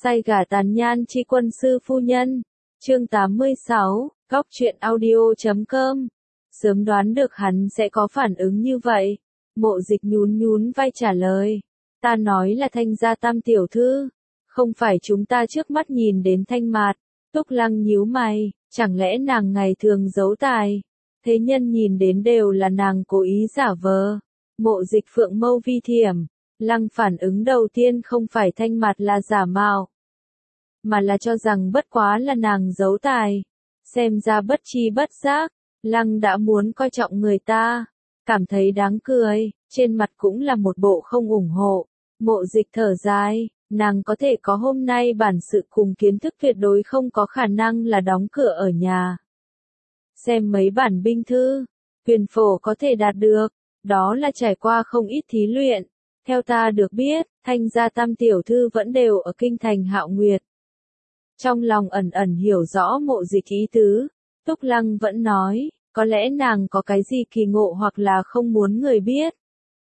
Say gà tàn nhan chi quân sư phu nhân. Chương 86, Góc truyện audio.com. Sớm đoán được hắn sẽ có phản ứng như vậy. Mộ Dịch nhún nhún vai trả lời. Ta nói là Thanh gia tam tiểu thư. Không phải chúng ta trước mắt nhìn đến Thanh Mạt. Túc Lăng nhíu mày, chẳng lẽ nàng ngày thường giấu tài. Thế nhân nhìn đến đều là nàng cố ý giả vờ. Mộ Dịch phượng mâu vi thiểm. Lăng phản ứng đầu tiên không phải Thanh Mạt là giả mạo, mà là cho rằng bất quá là nàng giấu tài. Xem ra bất chi bất giác, Lăng đã muốn coi trọng người ta, cảm thấy đáng cười, trên mặt cũng là một bộ không ủng hộ. Mộ Dịch thở dài, nàng có thể có hôm nay bản sự cùng kiến thức tuyệt đối không có khả năng là đóng cửa ở nhà. Xem mấy bản binh thư, huyền phổ có thể đạt được, đó là trải qua không ít thí luyện. Theo ta được biết, Thanh gia tam tiểu thư vẫn đều ở kinh thành Hạo Nguyệt. Trong lòng ẩn ẩn hiểu rõ Mộ Dịch ý tứ, Túc Lăng vẫn nói, có lẽ nàng có cái gì kỳ ngộ hoặc là không muốn người biết.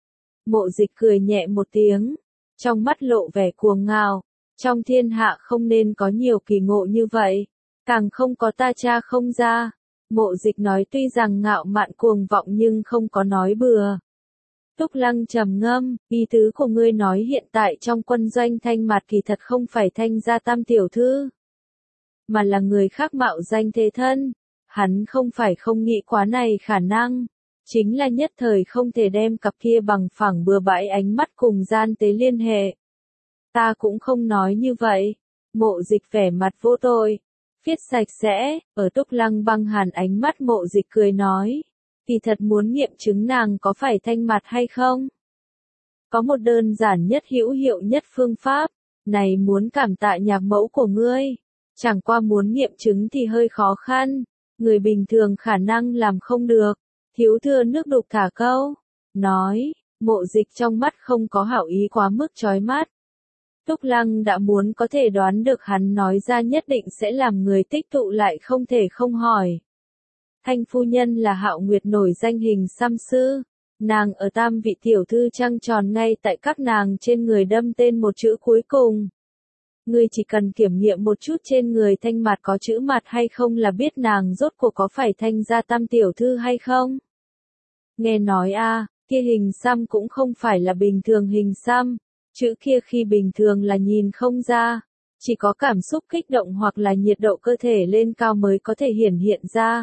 Mộ Dịch cười nhẹ một tiếng, trong mắt lộ vẻ cuồng ngạo, trong thiên hạ không nên có nhiều kỳ ngộ như vậy, càng không có ta cha không ra. Mộ Dịch nói tuy rằng ngạo mạn cuồng vọng nhưng không có nói bừa. Túc Lăng trầm ngâm, ý tứ của ngươi nói hiện tại trong quân doanh Thanh Mạt kỳ thật không phải Thanh gia tam tiểu thư, mà là người khác mạo danh thế thân. Hắn không phải không nghĩ quá này khả năng, chính là nhất thời không thể đem cặp kia bằng phẳng bừa bãi ánh mắt cùng gian tế liên hệ. Ta cũng không nói như vậy. Mộ Dịch vẻ mặt vô tội, viết sạch sẽ, ở Túc Lăng băng hàn ánh mắt Mộ Dịch cười nói. Kỳ thật muốn nghiệm chứng nàng có phải Thanh Mạt hay không? Có một đơn giản nhất hữu hiệu nhất phương pháp, này muốn cảm tạ nhạc mẫu của ngươi. Chẳng qua muốn nghiệm chứng thì hơi khó khăn, người bình thường khả năng làm không được, thiếu thừa nước đục thả câu. Nói, Mộ Dịch trong mắt không có hảo ý quá mức chói mắt. Túc Lăng đã muốn có thể đoán được hắn nói ra nhất định sẽ làm người tích tụ lại không thể không hỏi. Thanh phu nhân là Hạo Nguyệt nổi danh hình xăm sư, nàng ở tam vị tiểu thư trăng tròn ngay tại các nàng trên người đâm tên một chữ cuối cùng. Ngươi chỉ cần kiểm nghiệm một chút trên người Thanh Mạt có chữ Mạt hay không là biết nàng rốt cuộc có phải Thanh gia tam tiểu thư hay không. Nghe nói kia hình xăm cũng không phải là bình thường hình xăm, chữ kia khi bình thường là nhìn không ra, chỉ có cảm xúc kích động hoặc là nhiệt độ cơ thể lên cao mới có thể hiển hiện ra.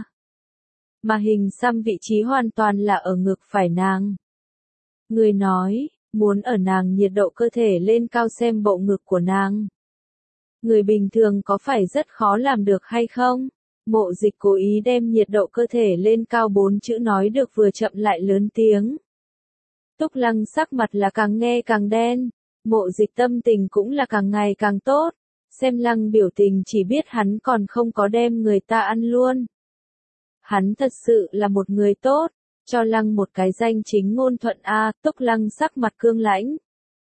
Mà hình xăm vị trí hoàn toàn là ở ngực phải nàng. Người nói, muốn ở nàng nhiệt độ cơ thể lên cao xem bộ ngực của nàng. Người bình thường có phải rất khó làm được hay không? Mộ Dịch cố ý đem nhiệt độ cơ thể lên cao 4 chữ nói được vừa chậm lại lớn tiếng. Túc Lăng sắc mặt là càng nghe càng đen, Mộ Dịch tâm tình cũng là càng ngày càng tốt. Xem Lăng biểu tình chỉ biết hắn còn không có đem người ta ăn luôn. Hắn thật sự là một người tốt, cho Lăng một cái danh chính ngôn thuận Túc Lăng sắc mặt cương lãnh.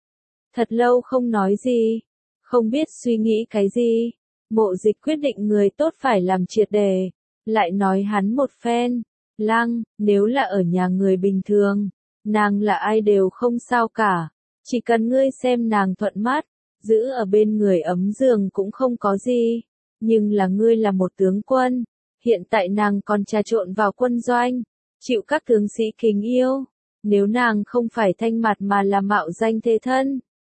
Thật lâu không nói gì, không biết suy nghĩ cái gì. Mộ Dịch quyết định người tốt phải làm triệt đề, lại nói hắn một phen. Lăng, nếu là ở nhà người bình thường, nàng là ai đều không sao cả, chỉ cần ngươi xem nàng thuận mắt, giữ ở bên người ấm giường cũng không có gì. Nhưng là ngươi là một tướng quân. Hiện tại nàng còn trà trộn vào quân doanh, chịu các tướng sĩ kính yêu. Nếu nàng không phải Thanh Mạt mà là mạo danh thế thân,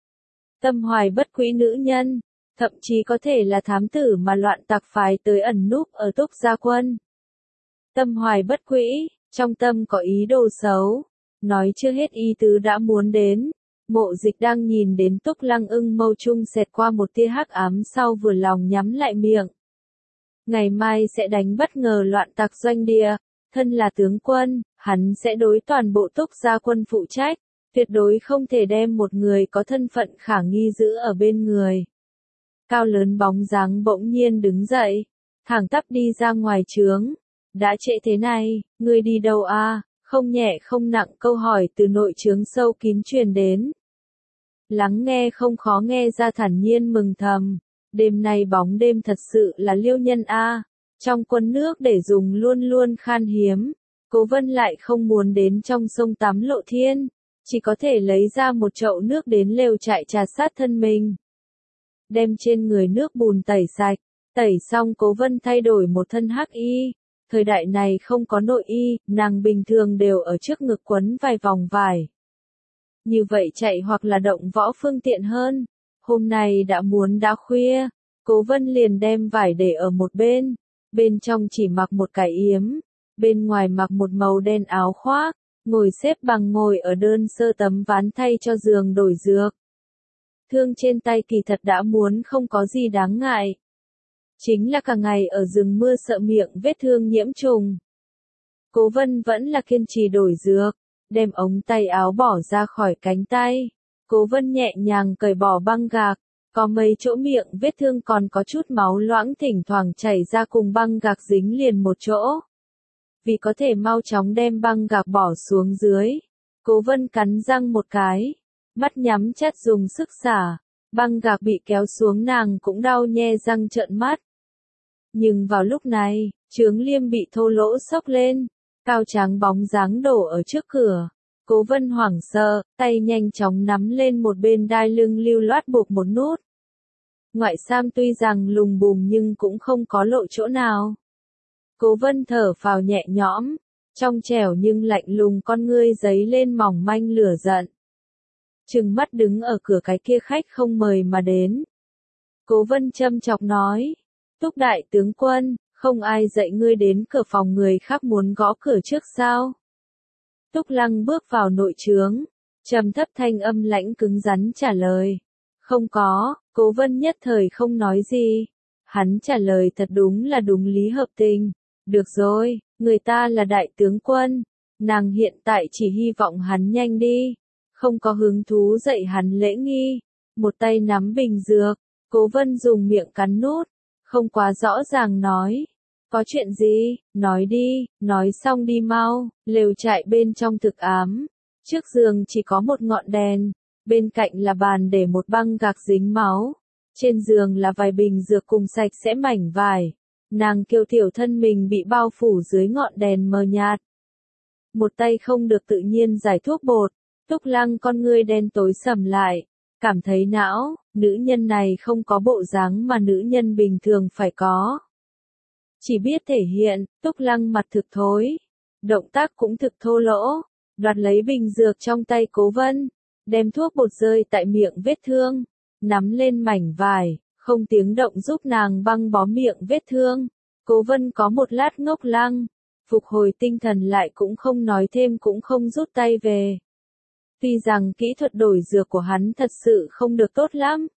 tâm hoài bất quý nữ nhân, thậm chí có thể là thám tử mà loạn tặc phái tới ẩn núp ở Túc gia quân. Tâm hoài bất quý, trong tâm có ý đồ xấu, nói chưa hết ý tứ đã muốn đến. Mộ Dịch đang nhìn đến Túc Lăng ưng mâu trung xẹt qua một tia hắc ám sau vừa lòng nhắm lại miệng. Ngày mai sẽ đánh bất ngờ loạn tặc doanh địa, thân là tướng quân, hắn sẽ đối toàn bộ Túc gia quân phụ trách, tuyệt đối không thể đem một người có thân phận khả nghi giữ ở bên người. Cao lớn bóng dáng bỗng nhiên đứng dậy, thẳng tắp đi ra ngoài trướng. Đã trễ thế này, ngươi đi đâu Không nhẹ không nặng câu hỏi từ nội trướng sâu kín truyền đến. Lắng nghe không khó nghe ra thản nhiên mừng thầm. Đêm nay bóng đêm thật sự là liêu nhân Trong quân nước để dùng luôn luôn khan hiếm. Cố Vân lại không muốn đến trong sông tắm lộ thiên, chỉ có thể lấy ra một chậu nước đến lều trại trà sát thân mình. đem trên người nước bùn tẩy sạch. Tẩy xong Cố Vân thay đổi một thân hắc y. Thời đại này không có nội y, nàng bình thường đều ở trước ngực quấn vài vòng vải. Như vậy chạy hoặc là động võ phương tiện hơn. Hôm nay đã khuya, Cố Vân liền đem vải để ở một bên. Bên trong chỉ mặc một cái yếm, bên ngoài mặc một màu đen áo khoác, ngồi xếp bằng ngồi ở đơn sơ tấm ván thay cho giường đổi dược. Thương trên tay kỳ thật đã muốn không có gì đáng ngại. Chính là cả ngày ở rừng mưa sợ miệng vết thương nhiễm trùng. Cố Vân vẫn là kiên trì đổi dược, đem ống tay áo bỏ ra khỏi cánh tay. Cố Vân nhẹ nhàng cởi bỏ băng gạc, có mấy chỗ miệng vết thương còn có chút máu loãng thỉnh thoảng chảy ra cùng băng gạc dính liền một chỗ. Vì có thể mau chóng đem băng gạc bỏ xuống dưới, Cố Vân cắn răng một cái, mắt nhắm chặt dùng sức xả, băng gạc bị kéo xuống nàng cũng đau nhe răng trợn mắt. Nhưng vào lúc này, Trướng Liêm bị thô lỗ xốc lên, cao tráng bóng dáng đổ ở trước cửa. Cố Vân hoảng sợ, tay nhanh chóng nắm lên một bên đai lưng lưu loát buộc một nút. Ngoại sam tuy rằng lùng bùng nhưng cũng không có lộ chỗ nào. Cố Vân thở phào nhẹ nhõm, trong trẻo nhưng lạnh lùng con ngươi giấy lên mỏng manh lửa giận. Trừng mắt đứng ở cửa cái kia khách không mời mà đến. Cố Vân châm chọc nói, Túc đại tướng quân, không ai dạy ngươi đến cửa phòng người khác muốn gõ cửa trước sao? Túc Lăng bước vào nội trướng, trầm thấp thanh âm lãnh cứng rắn trả lời. Không có, Cố Vân nhất thời không nói gì. Hắn trả lời thật đúng là đúng lý hợp tình. Được rồi, người ta là đại tướng quân. Nàng hiện tại chỉ hy vọng hắn nhanh đi. Không có hứng thú dạy hắn lễ nghi. Một tay nắm bình dược, Cố Vân dùng miệng cắn nút. Không quá rõ ràng nói. Có chuyện gì, nói đi, nói xong đi mau. Lều trại bên trong thực ám. Trước giường chỉ có một ngọn đèn. Bên cạnh là bàn để một băng gạc dính máu. Trên giường là vài bình dược cùng sạch sẽ mảnh vải. Nàng kiều tiểu thân mình bị bao phủ dưới ngọn đèn mờ nhạt. Một tay không được tự nhiên giải thuốc bột. Túc Lăng con ngươi đen tối sầm lại. Cảm thấy não, nữ nhân này không có bộ dáng mà nữ nhân bình thường phải có. Chỉ biết thể hiện, Túc Lăng mặt thực thối. Động tác cũng thực thô lỗ. Đoạt lấy bình dược trong tay Cố Vân. Đem thuốc bột rơi tại miệng vết thương. Nắm lên mảnh vải, không tiếng động giúp nàng băng bó miệng vết thương. Cố Vân có một lát ngốc lăng. Phục hồi tinh thần lại cũng không nói thêm cũng không rút tay về. Tuy rằng kỹ thuật đổi dược của hắn thật sự không được tốt lắm.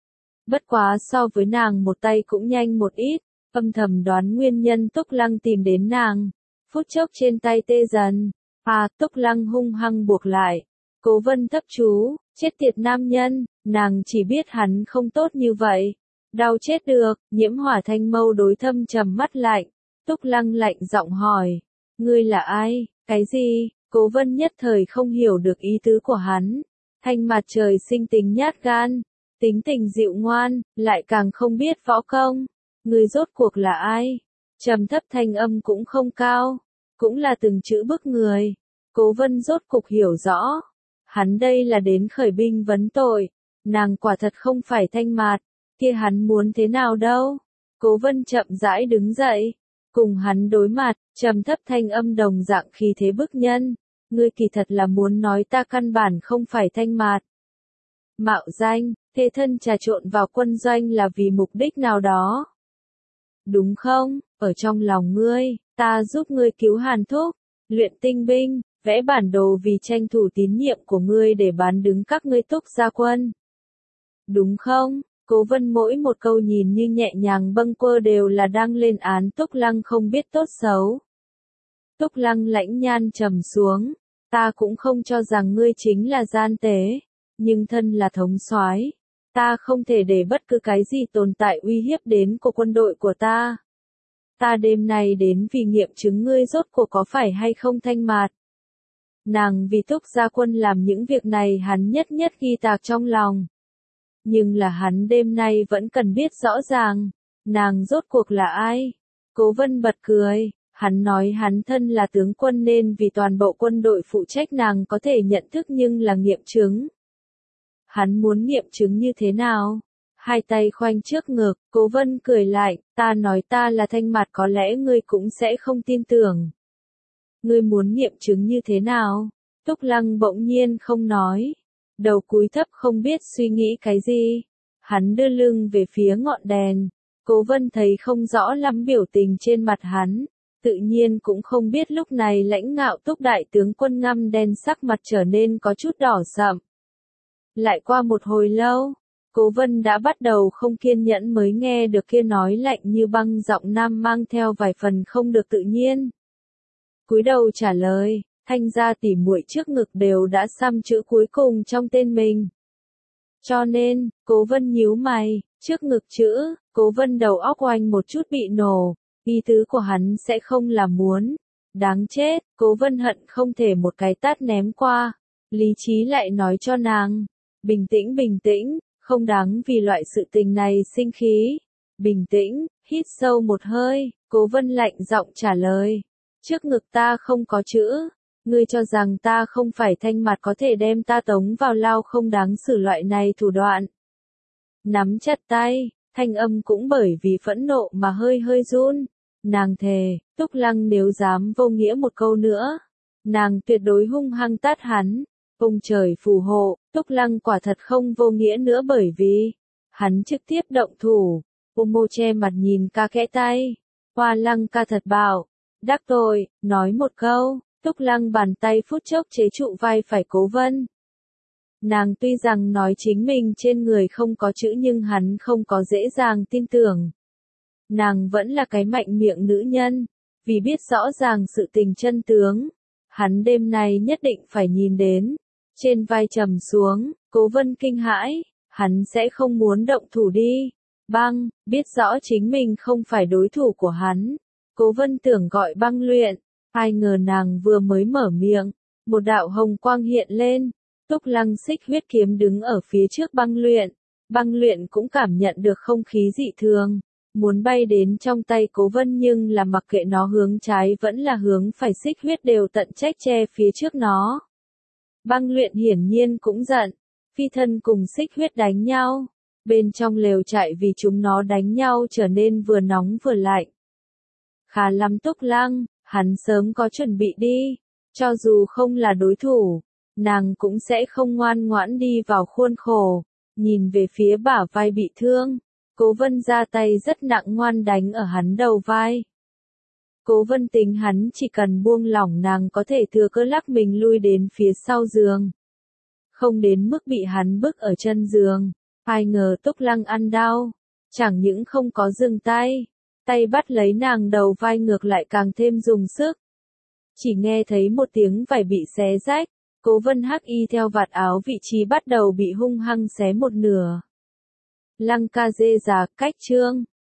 Bất quá so với nàng một tay cũng nhanh một ít, âm thầm đoán nguyên nhân Túc Lăng tìm đến nàng. Phút chốc trên tay tê dần. Túc Lăng hung hăng buộc lại. Cố Vân thấp chú, chết tiệt nam nhân, nàng chỉ biết hắn không tốt như vậy. Đau chết được, Nhiễm Hỏa thanh mâu đối thâm trầm mắt lạnh. Túc Lăng lạnh giọng hỏi. Ngươi là ai, cái gì? Cố Vân nhất thời không hiểu được ý tứ của hắn. Thanh mặt trời sinh tính nhát gan, tính tình dịu ngoan, lại càng không biết võ công. Ngươi rốt cuộc là ai? Trầm thấp thanh âm cũng không cao, cũng là từng chữ bức người. Cố Vân rốt cục hiểu rõ. Hắn đây là đến khởi binh vấn tội. Nàng quả thật không phải Thanh Mạt, kia hắn muốn thế nào đâu. Cố Vân chậm rãi đứng dậy, cùng hắn đối mặt, trầm thấp thanh âm đồng dạng khí thế bức nhân. Ngươi kỳ thật là muốn nói ta căn bản không phải Thanh Mạt. Mạo danh, thế thân trà trộn vào quân doanh là vì mục đích nào đó. Đúng không, ở trong lòng ngươi, ta giúp ngươi cứu Hàn Thúc, luyện tinh binh, vẽ bản đồ vì tranh thủ tín nhiệm của ngươi để bán đứng các ngươi Túc gia quân. Đúng không? Cố Vân mỗi một câu nhìn như nhẹ nhàng bâng quơ đều là đang lên án Túc Lăng không biết tốt xấu. Túc Lăng lãnh nhan trầm xuống, ta cũng không cho rằng ngươi chính là gian tế, nhưng thân là thống soái, ta không thể để bất cứ cái gì tồn tại uy hiếp đến của quân đội của ta. Ta đêm nay đến vì nghiệm chứng ngươi rốt cuộc có phải hay không Thanh Mạt. Nàng vì Túc gia quân làm những việc này hắn nhất nhất ghi tạc trong lòng. Nhưng là hắn đêm nay vẫn cần biết rõ ràng, nàng rốt cuộc là ai. Cố Vân bật cười, hắn nói hắn thân là tướng quân nên vì toàn bộ quân đội phụ trách nàng có thể nhận thức nhưng là nghiệm chứng. Hắn muốn nghiệm chứng như thế nào? hai tay khoanh trước ngực, Cố Vân cười lạnh, ta nói ta là Thanh Mạt có lẽ ngươi cũng sẽ không tin tưởng. Ngươi muốn nghiệm chứng như thế nào? Túc Lăng bỗng nhiên không nói, đầu cúi thấp không biết suy nghĩ cái gì. Hắn đưa lưng về phía ngọn đèn, Cố Vân thấy không rõ lắm biểu tình trên mặt hắn, tự nhiên cũng không biết lúc này lãnh ngạo Túc đại tướng quân ngăm đen sắc mặt trở nên có chút đỏ sậm. Lại qua một hồi lâu, Cố Vân đã bắt đầu không kiên nhẫn mới nghe được kia nói lạnh như băng giọng nam mang theo vài phần không được tự nhiên. Cúi đầu trả lời, Thanh gia tỉ muội trước ngực đều đã xăm chữ cuối cùng trong tên mình. Cho nên, Cố Vân nhíu mày, trước ngực chữ, Cố Vân đầu óc oanh một chút bị nổ, ý tứ của hắn sẽ không là muốn. Đáng chết, Cố Vân hận không thể một cái tát ném qua, lý trí lại nói cho nàng, bình tĩnh, không đáng vì loại sự tình này sinh khí. Bình tĩnh, hít sâu một hơi, Cố Vân lạnh giọng trả lời, trước ngực ta không có chữ. Ngươi cho rằng ta không phải Thanh Mạt có thể đem ta tống vào lao không đáng xử loại này thủ đoạn. Nắm chặt tay, thanh âm cũng bởi vì phẫn nộ mà hơi run. Nàng thề, Túc Lăng nếu dám vô nghĩa một câu nữa, nàng tuyệt đối hung hăng tát hắn. Ông trời phù hộ, Túc Lăng quả thật không vô nghĩa nữa bởi vì hắn trực tiếp động thủ. Mô che mặt nhìn ca khẽ tay. Hoa Lăng ca thật bạo, đắc tội, nói một câu. Túc Lăng bàn tay phút chốc chế trụ vai phải Cố Vân. Nàng tuy rằng nói chính mình trên người không có chữ nhưng hắn không có dễ dàng tin tưởng. Nàng vẫn là cái mạnh miệng nữ nhân, vì biết rõ ràng sự tình chân tướng. Hắn đêm nay nhất định phải nhìn đến. Trên vai trầm xuống, Cố Vân kinh hãi, hắn sẽ không muốn động thủ đi. Băng, biết rõ chính mình không phải đối thủ của hắn. Cố Vân tưởng gọi Băng luyện. Ai ngờ nàng vừa mới mở miệng, một đạo hồng quang hiện lên, Túc Lăng xích huyết kiếm đứng ở phía trước Băng luyện cũng cảm nhận được không khí dị thường, muốn bay đến trong tay Cố Vân nhưng là mặc kệ nó hướng trái vẫn là hướng phải xích huyết đều tận trách che phía trước nó. Băng luyện hiển nhiên cũng giận, phi thân cùng xích huyết đánh nhau, bên trong lều trại vì chúng nó đánh nhau trở nên vừa nóng vừa lạnh. Khá lắm Túc Lăng. Hắn sớm có chuẩn bị đi, cho dù không là đối thủ, nàng cũng sẽ không ngoan ngoãn đi vào khuôn khổ. Nhìn về phía bả vai bị thương, Cố Vân ra tay rất nặng ngoan đánh ở hắn đầu vai. Cố Vân tính hắn chỉ cần buông lỏng nàng có thể thừa cơ lắc mình lui đến phía sau giường. Không đến mức bị hắn bức ở chân giường, ai ngờ Túc Lăng ăn đau, chẳng những không có dừng tay. Tay bắt lấy nàng đầu vai ngược lại càng thêm dùng sức. Chỉ nghe thấy một tiếng vải bị xé rách, Cố Vân hắc y theo vạt áo vị trí bắt đầu bị hung hăng xé một nửa. Lăng ca dê già, cách chương.